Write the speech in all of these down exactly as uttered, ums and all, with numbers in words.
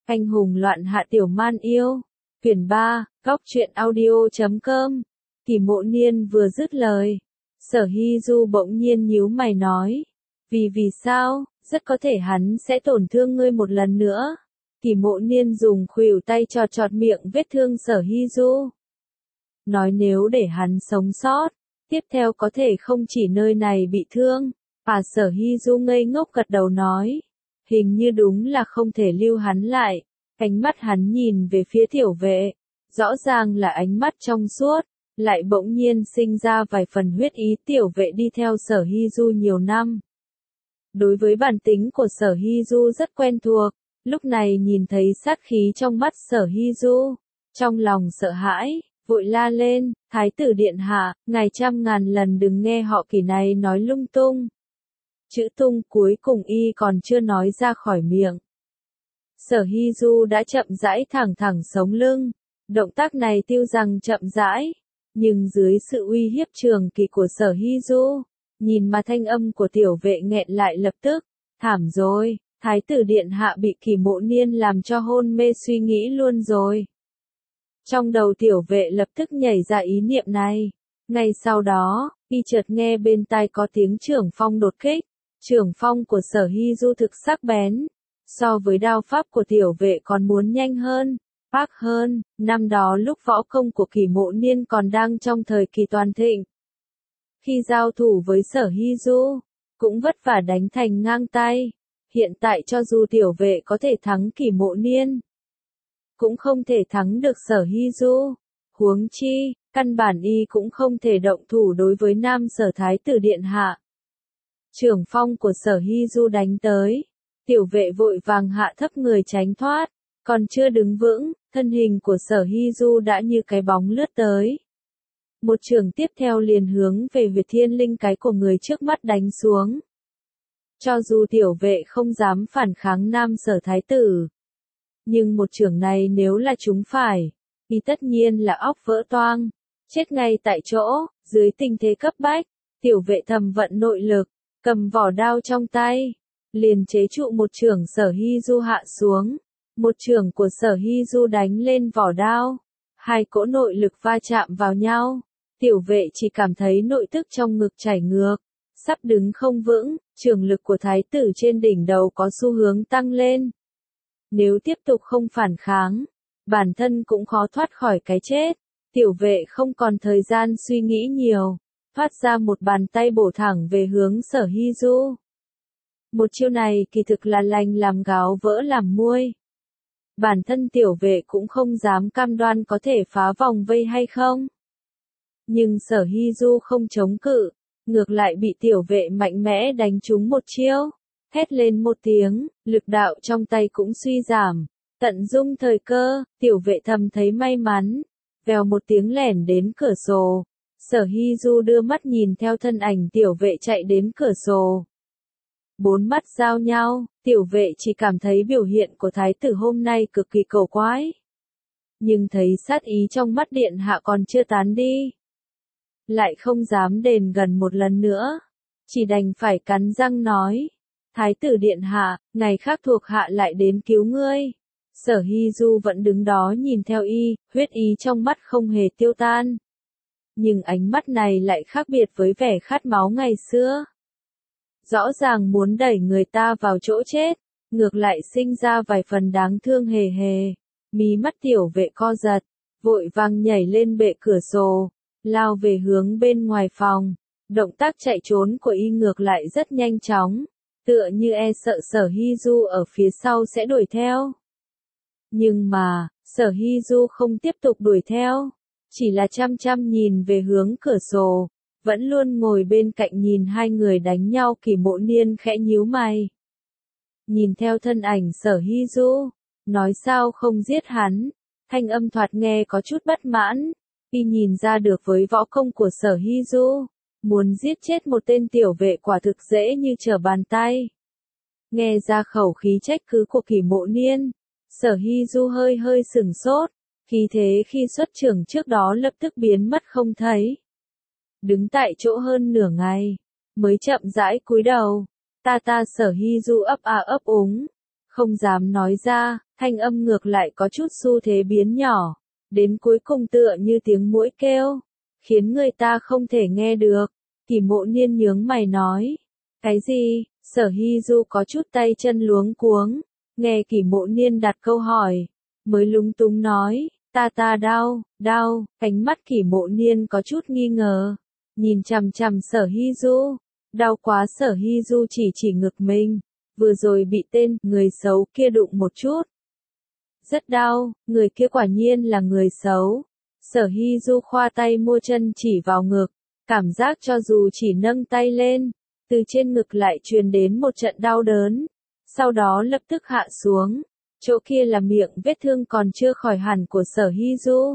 Anh hùng loạn hạ tiểu man yêu. Quyển ba, góc truyện audio chấm com. Kỷ Mộ Niên vừa dứt lời, Sở Hy Du bỗng nhiên nhíu mày nói. Vì vì sao, rất có thể hắn sẽ tổn thương ngươi một lần nữa. Kỷ Mộ Niên dùng khuỷu tay chọt chọt miệng vết thương Sở Hy Du. Nói nếu để hắn sống sót, tiếp theo có thể không chỉ nơi này bị thương. À Sở Hy Du ngây ngốc gật đầu nói. Hình như đúng là không thể lưu hắn lại. Ánh mắt hắn nhìn về phía tiểu vệ. Rõ ràng là ánh mắt trong suốt. Lại bỗng nhiên sinh ra vài phần huyết ý. Tiểu vệ đi theo Sở Hy Du nhiều năm. Đối với bản tính của Sở Hy Du rất quen thuộc. Lúc này nhìn thấy sát khí trong mắt Sở Hy Du. Trong lòng sợ hãi, vội la lên. Thái tử điện hạ, ngài trăm ngàn lần đừng nghe họ Kỷ này nói lung tung. Chữ tung cuối cùng y còn chưa nói ra khỏi miệng. Sở Hy Du đã chậm rãi thẳng thẳng sống lưng. Động tác này tiêu rằng chậm rãi. Nhưng dưới sự uy hiếp trường kỳ của Sở Hy Du, nhìn mà thanh âm của tiểu vệ nghẹn lại lập tức. Thảm rồi, Thái tử điện hạ bị Kỷ Mộ Niên làm cho hôn mê suy nghĩ luôn rồi. Trong đầu tiểu vệ lập tức nhảy ra ý niệm này. Ngay sau đó, y chợt nghe bên tai có tiếng trưởng phong đột kích. Trưởng phong của Sở Hy Du thực sắc bén, so với đao pháp của tiểu vệ còn muốn nhanh hơn, phác hơn. Năm đó lúc võ công của Kỷ Mộ Niên còn đang trong thời kỳ toàn thịnh. Khi giao thủ với Sở Hy Du, cũng vất vả đánh thành ngang tay. Hiện tại cho dù tiểu vệ có thể thắng Kỷ Mộ Niên, cũng không thể thắng được Sở Hy Du. Huống chi, căn bản y cũng không thể động thủ đối với nam Sở Thái tử điện hạ. Trưởng phong của Sở Hy Du đánh tới, tiểu vệ vội vàng hạ thấp người tránh thoát, còn chưa đứng vững, thân hình của Sở Hy Du đã như cái bóng lướt tới. Một trường tiếp theo liền hướng về huyệt thiên linh cái của người trước mắt đánh xuống. Cho dù tiểu vệ không dám phản kháng nam Sở Thái tử, nhưng một trường này nếu là trúng phải, thì tất nhiên là óc vỡ toang, chết ngay tại chỗ. Dưới tình thế cấp bách, tiểu vệ thầm vận nội lực, cầm vỏ đao trong tay, liền chế trụ một chưởng Sở Hy Du hạ xuống. Một chưởng của Sở Hy Du đánh lên vỏ đao, hai cỗ nội lực va chạm vào nhau. Tiểu vệ chỉ cảm thấy nội tức trong ngực chảy ngược, sắp đứng không vững. Trường lực của thái tử trên đỉnh đầu có xu hướng tăng lên. Nếu tiếp tục không phản kháng, bản thân cũng khó thoát khỏi cái chết. Tiểu vệ không còn thời gian suy nghĩ nhiều, thoát ra một bàn tay bổ thẳng về hướng Sở Hy Du. Một chiêu này kỳ thực là lành làm gáo vỡ làm muôi. Bản thân tiểu vệ cũng không dám cam đoan có thể phá vòng vây hay không. Nhưng Sở Hy Du không chống cự, ngược lại bị tiểu vệ mạnh mẽ đánh trúng một chiêu. Hét lên một tiếng, lực đạo trong tay cũng suy giảm. Tận dung thời cơ, tiểu vệ thầm thấy may mắn. Vèo một tiếng lẻn đến cửa sổ. Sở Hy Du đưa mắt nhìn theo thân ảnh tiểu vệ chạy đến cửa sổ. Bốn mắt giao nhau, tiểu vệ chỉ cảm thấy biểu hiện của thái tử hôm nay cực kỳ cầu quái. Nhưng thấy sát ý trong mắt điện hạ còn chưa tán đi, lại không dám đền gần một lần nữa. Chỉ đành phải cắn răng nói. Thái tử điện hạ, ngày khác thuộc hạ lại đến cứu ngươi. Sở Hy Du vẫn đứng đó nhìn theo y, huyết ý trong mắt không hề tiêu tan. Nhưng ánh mắt này lại khác biệt với vẻ khát máu ngày xưa. Rõ ràng muốn đẩy người ta vào chỗ chết, ngược lại sinh ra vài phần đáng thương hề hề. Mí mắt tiểu vệ co giật, vội vàng nhảy lên bệ cửa sổ, lao về hướng bên ngoài phòng. Động tác chạy trốn của y ngược lại rất nhanh chóng, tựa như e sợ Sở Hy Du ở phía sau sẽ đuổi theo. Nhưng mà, Sở Hy Du không tiếp tục đuổi theo, chỉ là chăm chăm nhìn về hướng cửa sổ, vẫn luôn ngồi bên cạnh nhìn hai người đánh nhau. Kỷ Mộ Niên khẽ nhíu mày, nhìn theo thân ảnh Sở Hy Du, nói sao không giết hắn. Thanh âm thoạt nghe có chút bất mãn, y nhìn ra được với võ công của Sở Hy Du, muốn giết chết một tên tiểu vệ quả thực dễ như trở bàn tay. Nghe ra khẩu khí trách cứ của Kỷ Mộ Niên, Sở Hy Du hơi hơi sừng sốt, khí thế khi xuất trưởng trước đó lập tức biến mất không thấy. Đứng tại chỗ hơn nửa ngày, mới chậm rãi cúi đầu. Ta ta Sở Hy Du ấp a ấp úng, không dám nói ra. thanh âm ngược lại có chút xu thế biến nhỏ, đến cuối cùng tựa như tiếng muỗi kêu, khiến người ta không thể nghe được. Kỷ Mộ Niên nhướng mày nói, cái gì? Sở Hy Du có chút tay chân luống cuống, nghe Kỷ Mộ Niên đặt câu hỏi, mới lúng túng nói, ta ta đau, đau, ánh mắt Kỷ Mộ Niên có chút nghi ngờ, nhìn chằm chằm Sở Hy Du, đau quá. Sở Hy Du chỉ chỉ ngực mình, vừa rồi bị tên người xấu kia đụng một chút. Rất đau, người kia quả nhiên là người xấu. Sở Hy Du khoa tay mua chân chỉ vào ngực, cảm giác cho dù chỉ nâng tay lên, từ trên ngực lại truyền đến một trận đau đớn, sau đó lập tức hạ xuống, chỗ kia là miệng vết thương còn chưa khỏi hẳn của Sở Hy Du.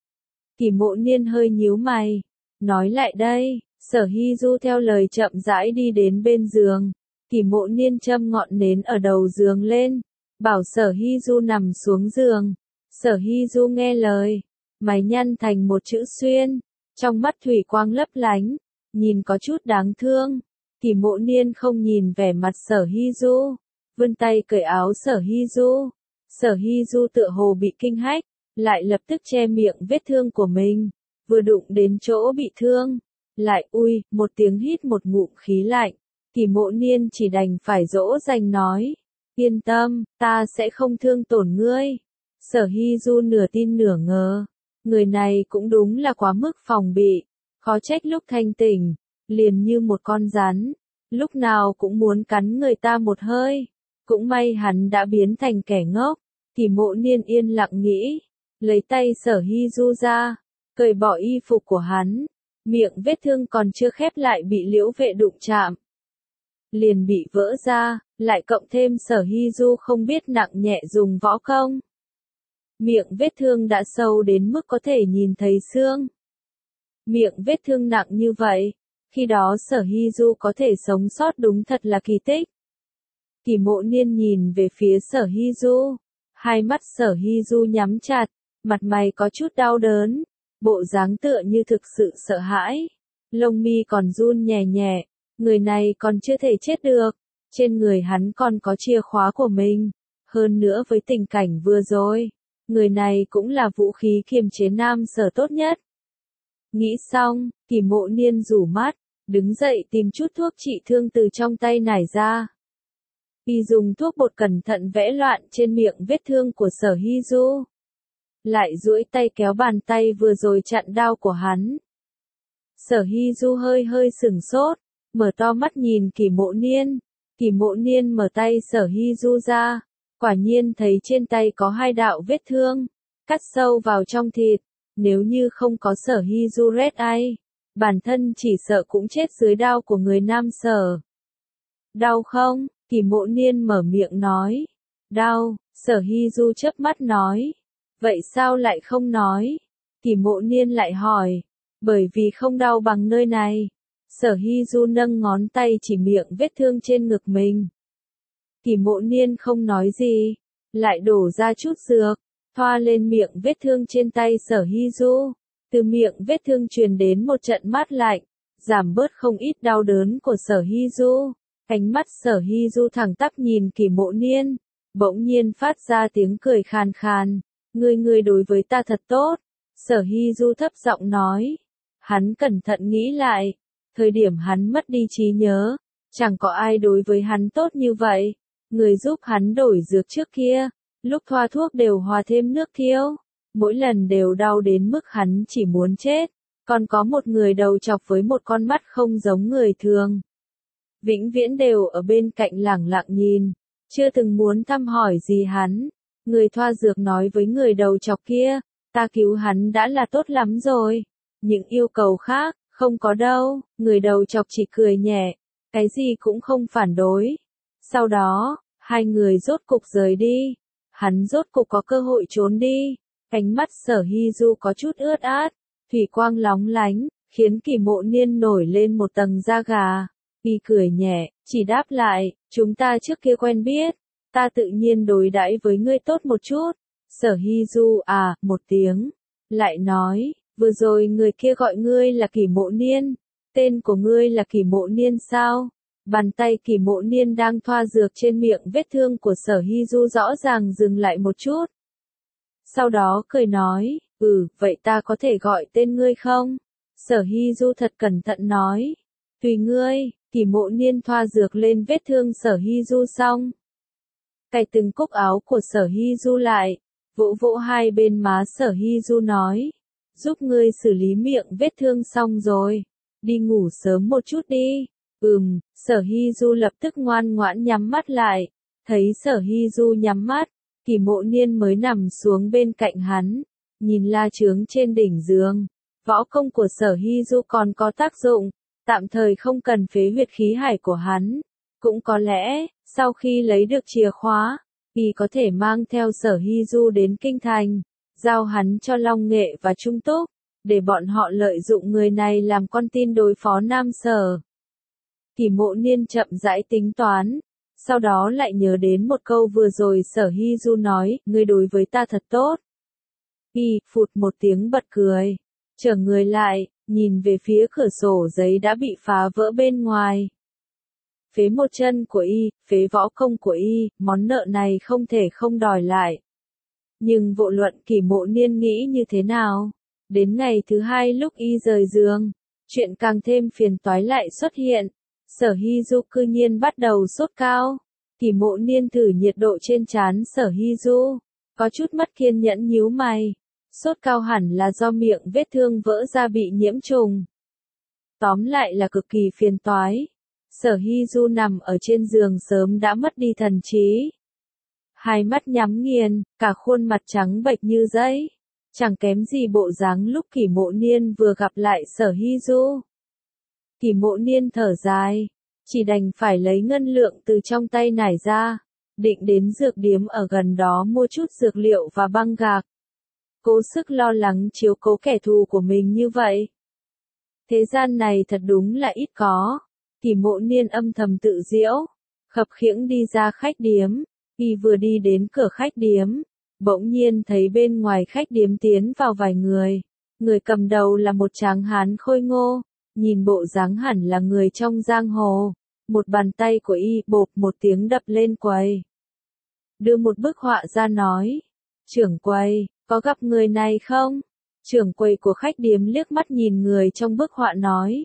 Kỷ Mộ Niên hơi nhíu mày, nói lại đây. Sở Hy Du theo lời chậm rãi đi đến bên giường, Kỷ Mộ Niên châm ngọn nến ở đầu giường lên, bảo Sở Hy Du nằm xuống giường. Sở Hy Du nghe lời, mày nhăn thành một chữ xuyên, trong mắt thủy quang lấp lánh, nhìn có chút đáng thương. Kỷ Mộ Niên không nhìn vẻ mặt Sở Hy Du, vươn tay cởi áo Sở Hy Du. Sở Hy Du tựa hồ bị kinh hách, lại lập tức che miệng vết thương của mình, vừa đụng đến chỗ bị thương, lại ui, một tiếng hít một ngụm khí lạnh. Kỷ Mộ Niên chỉ đành phải dỗ dành nói, yên tâm, ta sẽ không thương tổn ngươi. Sở Hy Du nửa tin nửa ngờ, người này cũng đúng là quá mức phòng bị, khó trách lúc thanh tỉnh, liền như một con rắn, lúc nào cũng muốn cắn người ta một hơi. Cũng may hắn đã biến thành kẻ ngốc. Kỷ Mộ Niên yên lặng nghĩ, lấy tay Sở Hy Du ra, cởi bỏ y phục của hắn, miệng vết thương còn chưa khép lại bị Liễu Vệ đụng chạm, liền bị vỡ ra, lại cộng thêm Sở Hy Du không biết nặng nhẹ dùng võ công. Miệng vết thương đã sâu đến mức có thể nhìn thấy xương. Miệng vết thương nặng như vậy, khi đó Sở Hy Du có thể sống sót đúng thật là kỳ tích. Kỷ Mộ Niên nhìn về phía Sở Hy Du, hai mắt Sở Hy Du nhắm chặt, mặt mày có chút đau đớn, bộ dáng tựa như thực sự sợ hãi, lông mi còn run nhẹ nhẹ, người này còn chưa thể chết được, trên người hắn còn có chìa khóa của mình, hơn nữa với tình cảnh vừa rồi, người này cũng là vũ khí kiềm chế nam Sở tốt nhất. Nghĩ xong, Kỷ Mộ Niên rủ mắt, đứng dậy tìm chút thuốc trị thương từ trong tay nải ra. Y dùng thuốc bột cẩn thận vẽ loạn trên miệng vết thương của Sở Hy Du, lại duỗi tay kéo bàn tay vừa rồi chặn đau của hắn. Sở Hy Du hơi hơi sửng sốt, mở to mắt nhìn Kỷ Mộ Niên. Kỷ Mộ Niên mở tay Sở Hy Du ra, quả nhiên thấy trên tay có hai đạo vết thương, cắt sâu vào trong thịt. Nếu như không có Sở Hy Du Red Eye, bản thân chỉ sợ cũng chết dưới đao của người nam Sở. Đau không? Kỷ Mộ Niên mở miệng nói. Đau. Sở Hy Du chớp mắt nói. Vậy sao lại không nói? Kỷ Mộ Niên lại hỏi. Bởi vì không đau bằng nơi này. Sở Hy Du nâng ngón tay chỉ miệng vết thương trên ngực mình. Kỷ Mộ Niên không nói gì, lại đổ ra chút dược, thoa lên miệng vết thương trên tay Sở Hy Du. Từ miệng vết thương truyền đến một trận mát lạnh, giảm bớt không ít đau đớn của Sở Hy Du. Ánh mắt Sở Hy Du thẳng tắp nhìn Kỷ Mộ Niên, bỗng nhiên phát ra tiếng cười khàn khàn. Ngươi ngươi đối với ta thật tốt. Sở Hy Du thấp giọng nói. Hắn cẩn thận nghĩ lại, thời điểm hắn mất đi trí nhớ, chẳng có ai đối với hắn tốt như vậy. Người giúp hắn đổi dược trước kia, lúc thoa thuốc đều hòa thêm nước thiêu, mỗi lần đều đau đến mức hắn chỉ muốn chết. Còn có một người đầu chọc với một con mắt không giống người thường, vĩnh viễn đều ở bên cạnh lẳng lặng nhìn, chưa từng muốn thăm hỏi gì hắn. Người thoa dược nói với người đầu chọc kia, ta cứu hắn đã là tốt lắm rồi, những yêu cầu khác, không có đâu. Người đầu chọc chỉ cười nhẹ, cái gì cũng không phản đối. Sau đó, hai người rốt cục rời đi, hắn rốt cục có cơ hội trốn đi. Ánh mắt Sở Hy Du có chút ướt át, thủy quang lóng lánh, khiến Kỷ Mộ Niên nổi lên một tầng da gà. Y cười nhẹ, chỉ đáp lại, chúng ta trước kia quen biết, ta tự nhiên đối đãi với ngươi tốt một chút. Sở Hy Du à, một tiếng, lại nói, vừa rồi người kia gọi ngươi là Kỷ Mộ Niên, tên của ngươi là Kỷ Mộ Niên sao? Bàn tay Kỳ Mộ Niên đang thoa dược trên miệng vết thương của Sở Hy Du rõ ràng dừng lại một chút. Sau đó cười nói, ừ, vậy ta có thể gọi tên ngươi không? Sở Hy Du thật cẩn thận nói, tùy ngươi. Kỳ Mộ Niên thoa dược lên vết thương Sở Hy Du xong, cài từng cúc áo của Sở Hy Du lại, vỗ vỗ hai bên má Sở Hy Du nói, giúp ngươi xử lý miệng vết thương xong rồi, đi ngủ sớm một chút đi. Ừm, Sở Hy Du lập tức ngoan ngoãn nhắm mắt lại, thấy Sở Hy Du nhắm mắt, Kỳ Mộ Niên mới nằm xuống bên cạnh hắn, nhìn la chướng trên đỉnh giường, võ công của Sở Hy Du còn có tác dụng, tạm thời không cần phế huyệt khí hải của hắn, cũng có lẽ, sau khi lấy được chìa khóa, y có thể mang theo Sở Hy Du đến Kinh Thành, giao hắn cho Long Nghệ và Trung Túc, để bọn họ lợi dụng người này làm con tin đối phó Nam Sở. Kỳ Mộ Niên chậm rãi tính toán, sau đó lại nhớ đến một câu vừa rồi Sở Hy Du nói, ngươi đối với ta thật tốt. Y, phụt một tiếng bật cười, trở người lại, nhìn về phía cửa sổ giấy đã bị phá vỡ bên ngoài. Phế một chân của y, phế võ công của y, món nợ này không thể không đòi lại. Nhưng vô luận Kỳ Mộ Niên nghĩ như thế nào, đến ngày thứ hai lúc y rời giường, chuyện càng thêm phiền toái lại xuất hiện. Sở Hy Du cư nhiên bắt đầu sốt cao. Kỳ Mộ Niên thử nhiệt độ trên trán Sở Hy Du, có chút mất kiên nhẫn nhíu mày. Sốt cao hẳn là do miệng vết thương vỡ ra bị nhiễm trùng. Tóm lại là cực kỳ phiền toái. Sở Hy Du nằm ở trên giường sớm đã mất đi thần trí. Hai mắt nhắm nghiền, cả khuôn mặt trắng bệch như giấy. Chẳng kém gì bộ dáng lúc Kỳ Mộ Niên vừa gặp lại Sở Hy Du. Kỳ Mộ Niên thở dài, chỉ đành phải lấy ngân lượng từ trong tay nải ra, định đến dược điếm ở gần đó mua chút dược liệu và băng gạc. Cố sức lo lắng chiếu cố kẻ thù của mình như vậy. Thế gian này thật đúng là ít có. Kỳ Mộ Niên âm thầm tự giễu, khập khiễng đi ra khách điếm. Y vừa đi đến cửa khách điếm, bỗng nhiên thấy bên ngoài khách điếm tiến vào vài người. Người cầm đầu là một tráng hán khôi ngô, nhìn bộ dáng hẳn là người trong giang hồ. Một bàn tay của y bộp một tiếng đập lên quầy. Đưa một bức họa ra nói, trưởng quầy, có gặp người này không? Trưởng quầy của khách điếm liếc mắt nhìn người trong bức họa nói.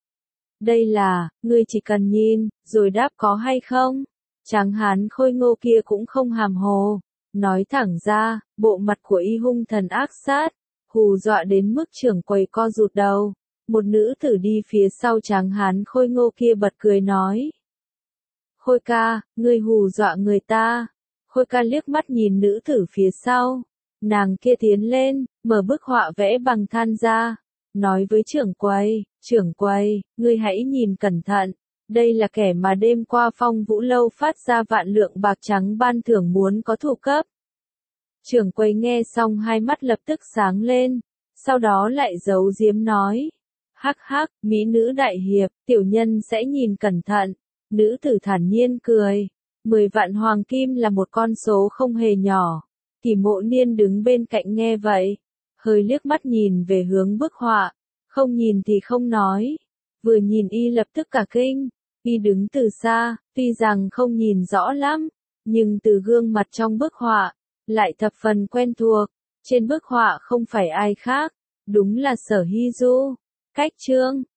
Đây là, ngươi chỉ cần nhìn, rồi đáp có hay không? Tráng hán khôi ngô kia cũng không hàm hồ, nói thẳng ra, bộ mặt của y hung thần ác sát, hù dọa đến mức trưởng quầy co rụt đầu. Một nữ tử đi phía sau tráng hán khôi ngô kia bật cười nói. Khôi ca, ngươi hù dọa người ta. Khôi ca liếc mắt nhìn nữ tử phía sau. Nàng kia tiến lên, mở bức họa vẽ bằng than ra. Nói với trưởng quầy, trưởng quầy, ngươi hãy nhìn cẩn thận. Đây là kẻ mà đêm qua Phong Vũ Lâu phát ra vạn lượng bạc trắng ban thưởng muốn có thủ cấp. Trưởng quầy nghe xong hai mắt lập tức sáng lên. Sau đó lại giấu giếm nói. Hắc hắc, mỹ nữ đại hiệp, tiểu nhân sẽ nhìn cẩn thận. Nữ tử thản nhiên cười. Mười vạn hoàng kim là một con số không hề nhỏ. Kỳ Mộ Niên đứng bên cạnh nghe vậy. Hơi liếc mắt nhìn về hướng bức họa. Không nhìn thì không nói. Vừa nhìn y lập tức cả kinh. Y đứng từ xa, tuy rằng không nhìn rõ lắm. Nhưng từ gương mặt trong bức họa, lại thập phần quen thuộc. Trên bức họa không phải ai khác. Đúng là Sở Hy Du. Cách chương